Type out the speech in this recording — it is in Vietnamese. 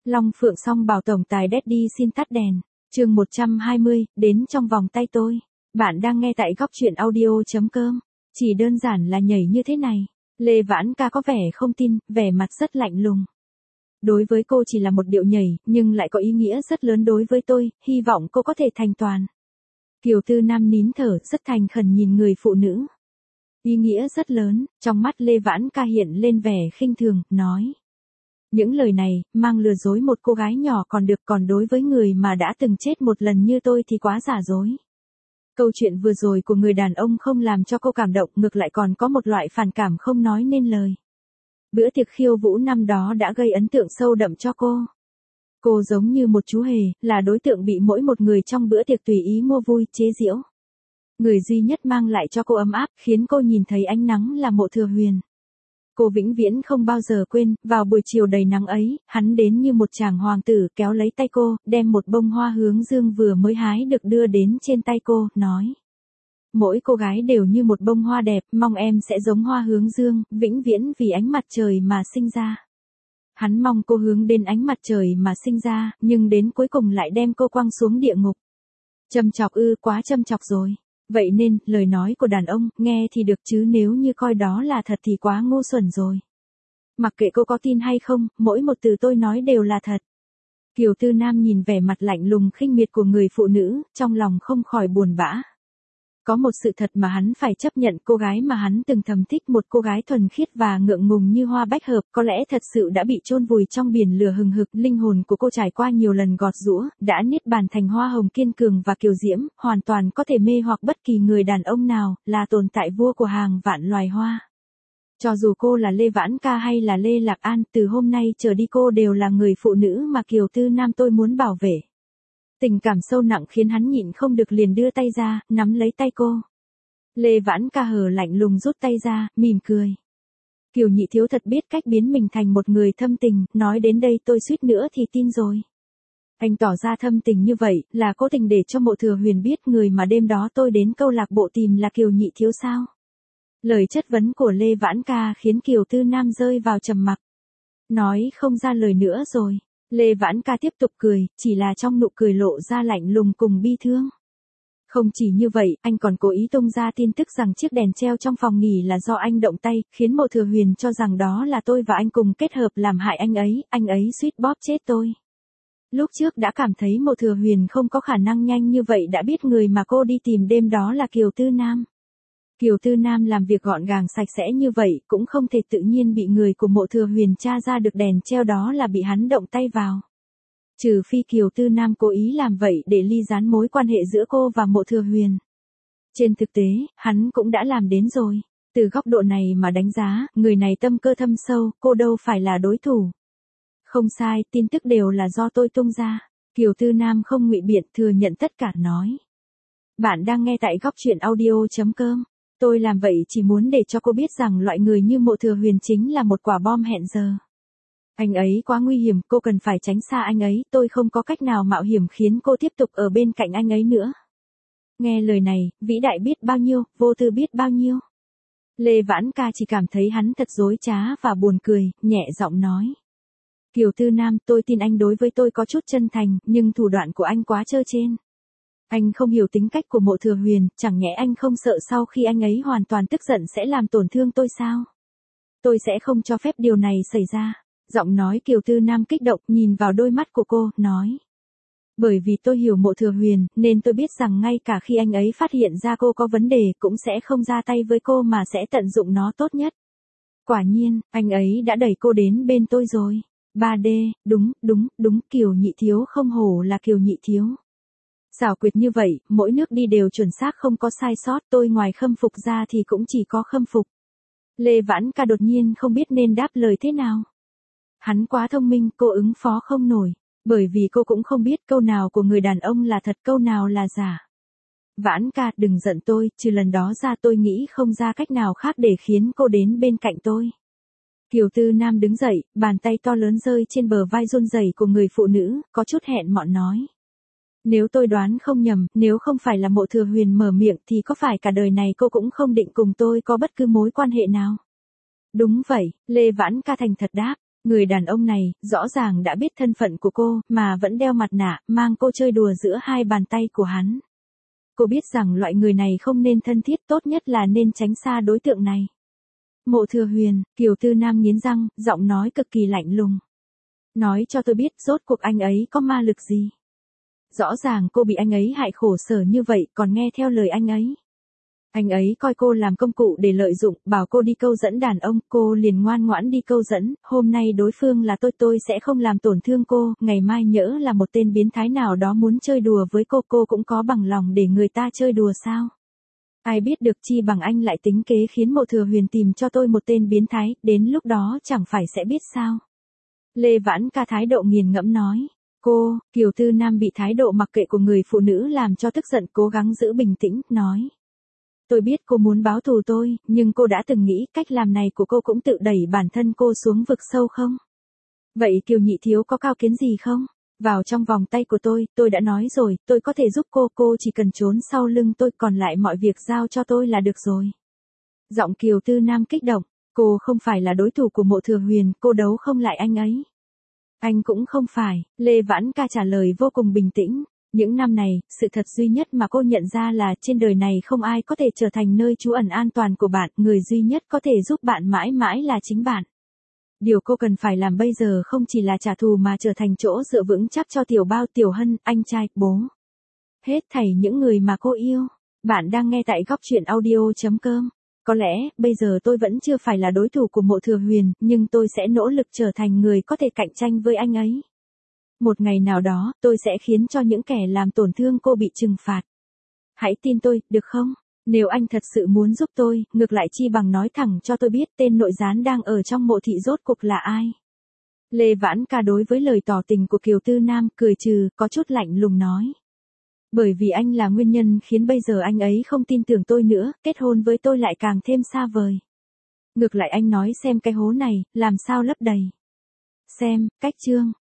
Long Phượng Song bảo tổng tài Daddy xin tắt đèn. Chương 120, đến trong vòng tay tôi. Bạn đang nghe tại góc truyện audio.com. Chỉ đơn giản là nhảy như thế này. Lê Vãn Ca có vẻ không tin, vẻ mặt rất lạnh lùng. Đối với cô chỉ là một điệu nhảy, nhưng lại có ý nghĩa rất lớn đối với tôi, hy vọng cô có thể thành toàn. Kiều Tư Nam nín thở, rất thành khẩn nhìn người phụ nữ. Ý nghĩa rất lớn, trong mắt Lê Vãn Ca hiện lên vẻ khinh thường, nói. Những lời này, mang lừa dối một cô gái nhỏ còn được, còn đối với người mà đã từng chết một lần như tôi thì quá giả dối. Câu chuyện vừa rồi của người đàn ông không làm cho cô cảm động, ngược lại còn có một loại phản cảm không nói nên lời. Bữa tiệc khiêu vũ năm đó đã gây ấn tượng sâu đậm cho cô. Cô giống như một chú hề, là đối tượng bị mỗi một người trong bữa tiệc tùy ý mua vui, chế giễu. Người duy nhất mang lại cho cô ấm áp, khiến cô nhìn thấy ánh nắng là Mộ Thừa Huyền. Cô vĩnh viễn không bao giờ quên, vào buổi chiều đầy nắng ấy, hắn đến như một chàng hoàng tử kéo lấy tay cô, đem một bông hoa hướng dương vừa mới hái được đưa đến trên tay cô, nói. Mỗi cô gái đều như một bông hoa đẹp, mong em sẽ giống hoa hướng dương, vĩnh viễn vì ánh mặt trời mà sinh ra. Hắn mong cô hướng đến ánh mặt trời mà sinh ra, nhưng đến cuối cùng lại đem cô quăng xuống địa ngục. Châm chọc ư, quá châm chọc rồi. Vậy nên, lời nói của đàn ông, nghe thì được chứ nếu như coi đó là thật thì quá ngu xuẩn rồi. Mặc kệ cô có tin hay không, mỗi một từ tôi nói đều là thật. Kiều Tư Nam nhìn vẻ mặt lạnh lùng khinh miệt của người phụ nữ, trong lòng không khỏi buồn bã. Có một sự thật mà hắn phải chấp nhận, cô gái mà hắn từng thầm thích, một cô gái thuần khiết và ngượng ngùng như hoa bách hợp, có lẽ thật sự đã bị chôn vùi trong biển lửa hừng hực, linh hồn của cô trải qua nhiều lần gọt giũa, đã niết bàn thành hoa hồng kiên cường và kiều diễm, hoàn toàn có thể mê hoặc bất kỳ người đàn ông nào, là tồn tại vua của hàng vạn loài hoa. Cho dù cô là Lê Vãn Ca hay là Lê Lạc An, từ hôm nay trở đi cô đều là người phụ nữ mà Kiều Tư Nam tôi muốn bảo vệ. Tình cảm sâu nặng khiến hắn nhịn không được liền đưa tay ra, nắm lấy tay cô. Lê Vãn Ca hờ lạnh lùng rút tay ra, mỉm cười. Kiều nhị thiếu thật biết cách biến mình thành một người thâm tình, nói đến đây tôi suýt nữa thì tin rồi. Anh tỏ ra thâm tình như vậy, là cố tình để cho Mộ Thừa Huyền biết người mà đêm đó tôi đến câu lạc bộ tìm là Kiều nhị thiếu sao? Lời chất vấn của Lê Vãn Ca khiến Kiều Tư Nam rơi vào trầm mặc. Nói không ra lời nữa rồi. Lê Vãn Ca tiếp tục cười, chỉ là trong nụ cười lộ ra lạnh lùng cùng bi thương. Không chỉ như vậy, anh còn cố ý tung ra tin tức rằng chiếc đèn treo trong phòng nghỉ là do anh động tay, khiến Mộ Thừa Huyền cho rằng đó là tôi và anh cùng kết hợp làm hại anh ấy suýt bóp chết tôi. Lúc trước đã cảm thấy Mộ Thừa Huyền không có khả năng nhanh như vậy đã biết người mà cô đi tìm đêm đó là Kiều Tư Nam. Kiều Tư Nam làm việc gọn gàng sạch sẽ như vậy, cũng không thể tự nhiên bị người của Mộ Thừa Huyền tra ra được đèn treo đó là bị hắn động tay vào. Trừ phi Kiều Tư Nam cố ý làm vậy để ly gián mối quan hệ giữa cô và Mộ Thừa Huyền. Trên thực tế, hắn cũng đã làm đến rồi. Từ góc độ này mà đánh giá, người này tâm cơ thâm sâu, cô đâu phải là đối thủ. Không sai, tin tức đều là do tôi tung ra. Kiều Tư Nam không ngụy biện, thừa nhận tất cả, nói. Bạn đang nghe tại góc truyện audio.com. Tôi làm vậy chỉ muốn để cho cô biết rằng loại người như Mộ Thừa Huyền chính là một quả bom hẹn giờ. Anh ấy quá nguy hiểm, cô cần phải tránh xa anh ấy, tôi không có cách nào mạo hiểm khiến cô tiếp tục ở bên cạnh anh ấy nữa. Nghe lời này, vĩ đại biết bao nhiêu, vô tư biết bao nhiêu. Lê Vãn Ca chỉ cảm thấy hắn thật dối trá và buồn cười, nhẹ giọng nói. Kiều Tư Nam, tôi tin anh đối với tôi có chút chân thành, nhưng thủ đoạn của anh quá trơ trên. Anh không hiểu tính cách của Mộ Thừa Huyền, chẳng nhẽ anh không sợ sau khi anh ấy hoàn toàn tức giận sẽ làm tổn thương tôi sao? Tôi sẽ không cho phép điều này xảy ra. Giọng nói Kiều Tư Nam kích động nhìn vào đôi mắt của cô, nói. Bởi vì tôi hiểu Mộ Thừa Huyền, nên tôi biết rằng ngay cả khi anh ấy phát hiện ra cô có vấn đề, cũng sẽ không ra tay với cô mà sẽ tận dụng nó tốt nhất. Quả nhiên, anh ấy đã đẩy cô đến bên tôi rồi. 3D, đúng, Kiều nhị thiếu không hổ là Kiều nhị thiếu. Xảo quyệt như vậy, mỗi nước đi đều chuẩn xác không có sai sót, tôi ngoài khâm phục ra thì cũng chỉ có khâm phục. Lê Vãn Ca đột nhiên không biết nên đáp lời thế nào. Hắn quá thông minh, cô ứng phó không nổi, bởi vì cô cũng không biết câu nào của người đàn ông là thật, câu nào là giả. Vãn Ca, đừng giận tôi, trừ lần đó ra tôi nghĩ không ra cách nào khác để khiến cô đến bên cạnh tôi. Kiều Tư Nam đứng dậy, bàn tay to lớn rơi trên bờ vai run rẩy của người phụ nữ, có chút hẹn mọn nói. Nếu tôi đoán không nhầm, nếu không phải là Mộ Thừa Huyền mở miệng thì có phải cả đời này cô cũng không định cùng tôi có bất cứ mối quan hệ nào? Đúng vậy, Lê Vãn Ca thành thật đáp. Người đàn ông này, rõ ràng đã biết thân phận của cô, mà vẫn đeo mặt nạ, mang cô chơi đùa giữa hai bàn tay của hắn. Cô biết rằng loại người này không nên thân thiết, tốt nhất là nên tránh xa đối tượng này. Mộ Thừa Huyền, Kiều Tư Nam nghiến răng, giọng nói cực kỳ lạnh lùng. Nói cho tôi biết, rốt cuộc anh ấy có ma lực gì? Rõ ràng cô bị anh ấy hại khổ sở như vậy, còn nghe theo lời anh ấy. Anh ấy coi cô làm công cụ để lợi dụng, bảo cô đi câu dẫn đàn ông, cô liền ngoan ngoãn đi câu dẫn, hôm nay đối phương là tôi sẽ không làm tổn thương cô, ngày mai nhỡ là một tên biến thái nào đó muốn chơi đùa với cô cũng có bằng lòng để người ta chơi đùa sao? Ai biết được, chi bằng anh lại tính kế khiến Mộ Thừa Huyền tìm cho tôi một tên biến thái, đến lúc đó chẳng phải sẽ biết sao? Lê Vãn Ca thái độ nghiền ngẫm nói. Kiều Tư Nam bị thái độ mặc kệ của người phụ nữ làm cho tức giận, cố gắng giữ bình tĩnh, nói. Tôi biết cô muốn báo thù tôi, nhưng cô đã từng nghĩ cách làm này của cô cũng tự đẩy bản thân cô xuống vực sâu không? Vậy Kiều nhị thiếu có cao kiến gì không? Vào trong vòng tay của tôi đã nói rồi, tôi có thể giúp cô chỉ cần trốn sau lưng tôi, còn lại mọi việc giao cho tôi là được rồi. Giọng Kiều Tư Nam kích động, cô không phải là đối thủ của Mộ Thừa Huyền, cô đấu không lại anh ấy. Anh cũng không phải, Lê Vãn Ca trả lời vô cùng bình tĩnh. Những năm này, sự thật duy nhất mà cô nhận ra là trên đời này không ai có thể trở thành nơi trú ẩn an toàn của bạn, người duy nhất có thể giúp bạn mãi mãi là chính bạn. Điều cô cần phải làm bây giờ không chỉ là trả thù mà trở thành chỗ dựa vững chắc cho Tiểu Bao, Tiểu Hân, anh trai, bố. Hết thảy những người mà cô yêu. Bạn đang nghe tại Góc Chuyện Audio.com. Có lẽ, bây giờ tôi vẫn chưa phải là đối thủ của Mộ Thừa Huyền, nhưng tôi sẽ nỗ lực trở thành người có thể cạnh tranh với anh ấy. Một ngày nào đó, tôi sẽ khiến cho những kẻ làm tổn thương cô bị trừng phạt. Hãy tin tôi, được không? Nếu anh thật sự muốn giúp tôi, ngược lại chi bằng nói thẳng cho tôi biết tên nội gián đang ở trong mộ thị rốt cuộc là ai. Lê Vãn Ca đối với lời tỏ tình của Kiều Tư Nam cười trừ, có chút lạnh lùng nói. Bởi vì anh là nguyên nhân khiến bây giờ anh ấy không tin tưởng tôi nữa, kết hôn với tôi lại càng thêm xa vời. Ngược lại anh nói xem cái hố này, làm sao lấp đầy. Xem, cách chương.